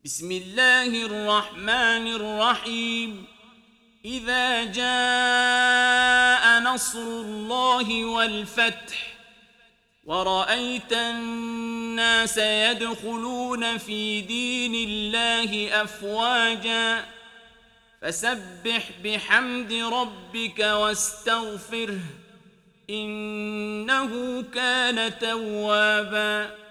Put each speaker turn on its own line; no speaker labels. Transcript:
بسم الله الرحمن الرحيم إذا جاء نصر الله والفتح ورأيت الناس يدخلون في دين الله أفواجا فسبح بحمد ربك واستغفره إنه كان توابا.